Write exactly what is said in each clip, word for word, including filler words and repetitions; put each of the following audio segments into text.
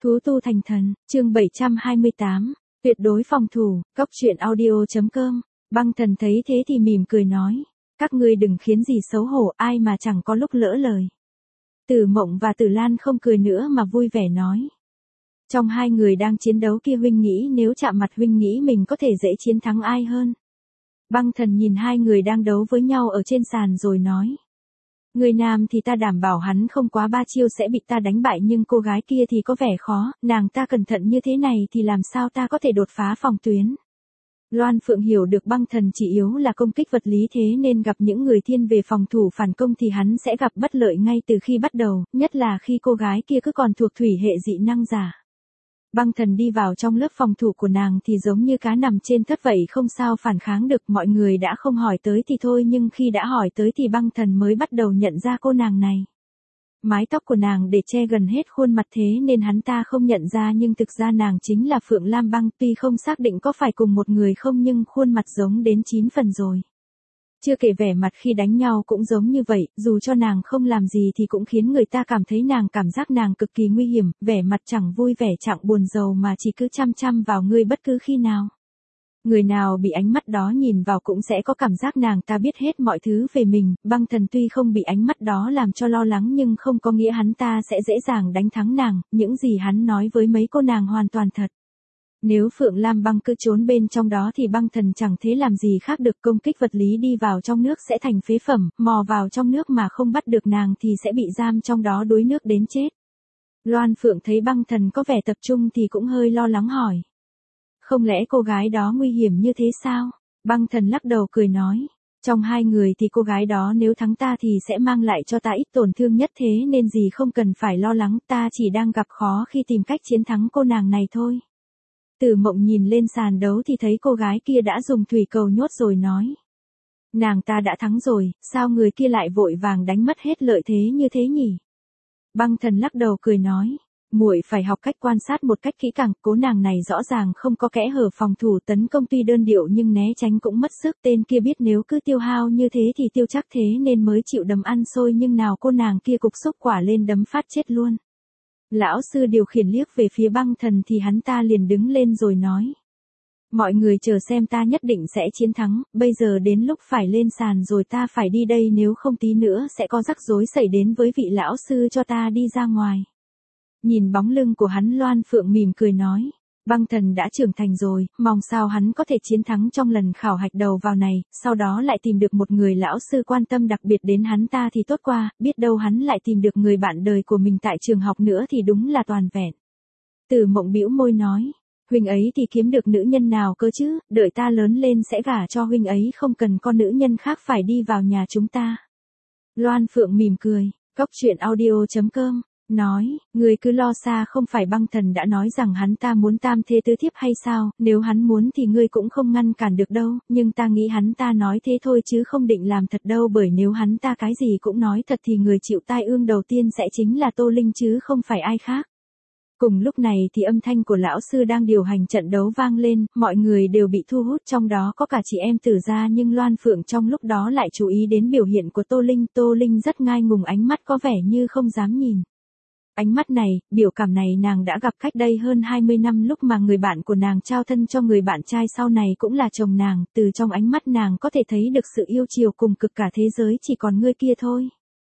Thú tu thành thần, chương bảy trăm hai mươi tám, tuyệt đối phòng thủ, góc truyện audio.com, băng thần thấy thế thì mỉm cười nói, các ngươi đừng khiến gì xấu hổ, ai mà chẳng có lúc lỡ lời. Tử Mộng và Tử Lan không cười nữa mà vui vẻ nói. Trong hai người đang chiến đấu kia huynh nghĩ nếu chạm mặt huynh nghĩ mình có thể dễ chiến thắng ai hơn. Băng thần nhìn hai người đang đấu với nhau ở trên sàn rồi nói. Người nam thì ta đảm bảo hắn không quá ba chiêu sẽ bị ta đánh bại nhưng cô gái kia thì có vẻ khó, nàng ta cẩn thận như thế này thì làm sao ta có thể đột phá phòng tuyến. Loan Phượng hiểu được băng thần chỉ yếu là công kích vật lý thế nên gặp những người thiên về phòng thủ phản công thì hắn sẽ gặp bất lợi ngay từ khi bắt đầu, nhất là khi cô gái kia cứ còn thuộc thủy hệ dị năng giả. Băng thần đi vào trong lớp phòng thủ của nàng thì giống như cá nằm trên thớt vậy không sao phản kháng được, mọi người đã không hỏi tới thì thôi nhưng khi đã hỏi tới thì băng thần mới bắt đầu nhận ra cô nàng này. Mái tóc của nàng để che gần hết khuôn mặt thế nên hắn ta không nhận ra nhưng thực ra nàng chính là Phượng Lam Băng, tuy không xác định có phải cùng một người không nhưng khuôn mặt giống đến chín phần rồi. Chưa kể vẻ mặt khi đánh nhau cũng giống như vậy, dù cho nàng không làm gì thì cũng khiến người ta cảm thấy nàng cảm giác nàng cực kỳ nguy hiểm, vẻ mặt chẳng vui vẻ chẳng buồn rầu mà chỉ cứ chăm chăm vào ngươi bất cứ khi nào. Người nào bị ánh mắt đó nhìn vào cũng sẽ có cảm giác nàng ta biết hết mọi thứ về mình, băng thần tuy không bị ánh mắt đó làm cho lo lắng nhưng không có nghĩa hắn ta sẽ dễ dàng đánh thắng nàng, những gì hắn nói với mấy cô nàng hoàn toàn thật. Nếu Phượng Lam Băng cứ trốn bên trong đó thì băng thần chẳng thế làm gì khác được, công kích vật lý đi vào trong nước sẽ thành phế phẩm, mò vào trong nước mà không bắt được nàng thì sẽ bị giam trong đó đuối nước đến chết. Loan Phượng thấy băng thần có vẻ tập trung thì cũng hơi lo lắng hỏi. Không lẽ cô gái đó nguy hiểm như thế sao? Băng thần lắc đầu cười nói. Trong hai người thì cô gái đó nếu thắng ta thì sẽ mang lại cho ta ít tổn thương nhất thế nên gì không cần phải lo lắng, ta chỉ đang gặp khó khi tìm cách chiến thắng cô nàng này thôi. Tử Mộng nhìn lên sàn đấu thì thấy cô gái kia đã dùng thủy cầu nhốt rồi nói. Nàng ta đã thắng rồi, sao người kia lại vội vàng đánh mất hết lợi thế như thế nhỉ? Băng thần lắc đầu cười nói. Muội phải học cách quan sát một cách kỹ càng, cố nàng này rõ ràng không có kẽ hở phòng thủ, tấn công tuy đơn điệu nhưng né tránh cũng mất sức, tên kia biết nếu cứ tiêu hao như thế thì tiêu chắc thế nên mới chịu đấm ăn xôi nhưng nào cô nàng kia cục xúc quả lên đấm phát chết luôn. Lão sư điều khiển liếc về phía băng thần thì hắn ta liền đứng lên rồi nói. Mọi người chờ xem ta nhất định sẽ chiến thắng, bây giờ đến lúc phải lên sàn rồi ta phải đi đây nếu không tí nữa sẽ có rắc rối xảy đến với vị lão sư cho ta đi ra ngoài. Nhìn bóng lưng của hắn Loan Phượng mỉm cười nói, băng thần đã trưởng thành rồi, mong sao hắn có thể chiến thắng trong lần khảo hạch đầu vào này, sau đó lại tìm được một người lão sư quan tâm đặc biệt đến hắn ta thì tốt quá, biết đâu hắn lại tìm được người bạn đời của mình tại trường học nữa thì đúng là toàn vẹn. Tử Mộng bĩu môi nói, huynh ấy thì kiếm được nữ nhân nào cơ chứ, đợi ta lớn lên sẽ gả cho huynh ấy không cần con nữ nhân khác phải đi vào nhà chúng ta. Loan Phượng mỉm cười, góc truyện audio.com. Nói, người cứ lo xa, không phải băng thần đã nói rằng hắn ta muốn tam thế tứ thiếp hay sao, nếu hắn muốn thì ngươi cũng không ngăn cản được đâu, nhưng ta nghĩ hắn ta nói thế thôi chứ không định làm thật đâu, bởi nếu hắn ta cái gì cũng nói thật thì người chịu tai ương đầu tiên sẽ chính là Tô Linh chứ không phải ai khác. Cùng lúc này thì âm thanh của lão sư đang điều hành trận đấu vang lên, mọi người đều bị thu hút, trong đó có cả chị em Tử gia, nhưng Loan Phượng trong lúc đó lại chú ý đến biểu hiện của Tô Linh, Tô Linh rất ngai ngùng, ánh mắt có vẻ như không dám nhìn. Ánh mắt này, biểu cảm này nàng đã gặp cách đây hơn hai mươi năm lúc mà người bạn của nàng trao thân cho người bạn trai sau này cũng là chồng nàng, từ trong ánh mắt nàng có thể thấy được sự yêu chiều cùng cực cả thế giới chỉ còn người kia thôi.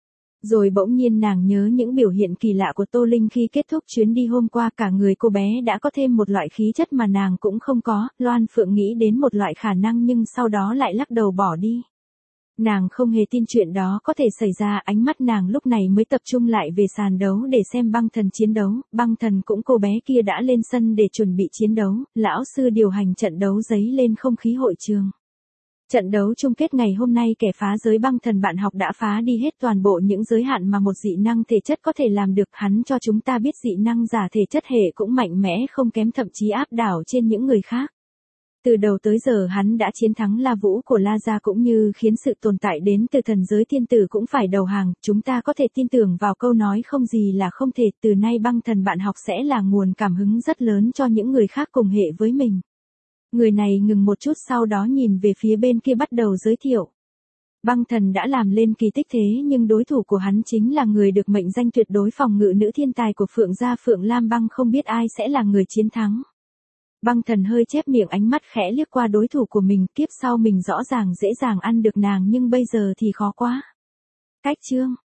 Rồi bỗng nhiên nàng nhớ những biểu hiện kỳ lạ của Tô Linh khi kết thúc chuyến đi hôm qua, cả người cô bé đã có thêm một loại khí chất mà nàng cũng không có, Loan Phượng nghĩ đến một loại khả năng nhưng sau đó lại lắc đầu bỏ đi. Nàng không hề tin chuyện đó có thể xảy ra, ánh mắt nàng lúc này mới tập trung lại về sàn đấu để xem băng thần chiến đấu, băng thần cũng cô bé kia đã lên sân để chuẩn bị chiến đấu, lão sư điều hành trận đấu dấy lên không khí hội trường. Trận đấu chung kết ngày hôm nay kẻ phá giới băng thần bạn học đã phá đi hết toàn bộ những giới hạn mà một dị năng thể chất có thể làm được, hắn cho chúng ta biết dị năng giả thể chất hệ cũng mạnh mẽ không kém, thậm chí áp đảo trên những người khác. Từ đầu tới giờ hắn đã chiến thắng La Vũ của La Gia cũng như khiến sự tồn tại đến từ thần giới tiên tử cũng phải đầu hàng, chúng ta có thể tin tưởng vào câu nói không gì là không thể, từ nay băng thần bạn học sẽ là nguồn cảm hứng rất lớn cho những người khác cùng hệ với mình. Người này ngừng một chút sau đó nhìn về phía bên kia bắt đầu giới thiệu. Băng Thần đã làm lên kỳ tích thế nhưng đối thủ của hắn chính là người được mệnh danh tuyệt đối phòng ngự nữ thiên tài của Phượng gia Phượng Lam Băng, không biết ai sẽ là người chiến thắng. Băng Thần hơi chép miệng, ánh mắt khẽ liếc qua đối thủ của mình, kiếp sau mình rõ ràng dễ dàng ăn được nàng nhưng bây giờ thì khó quá. Cách chương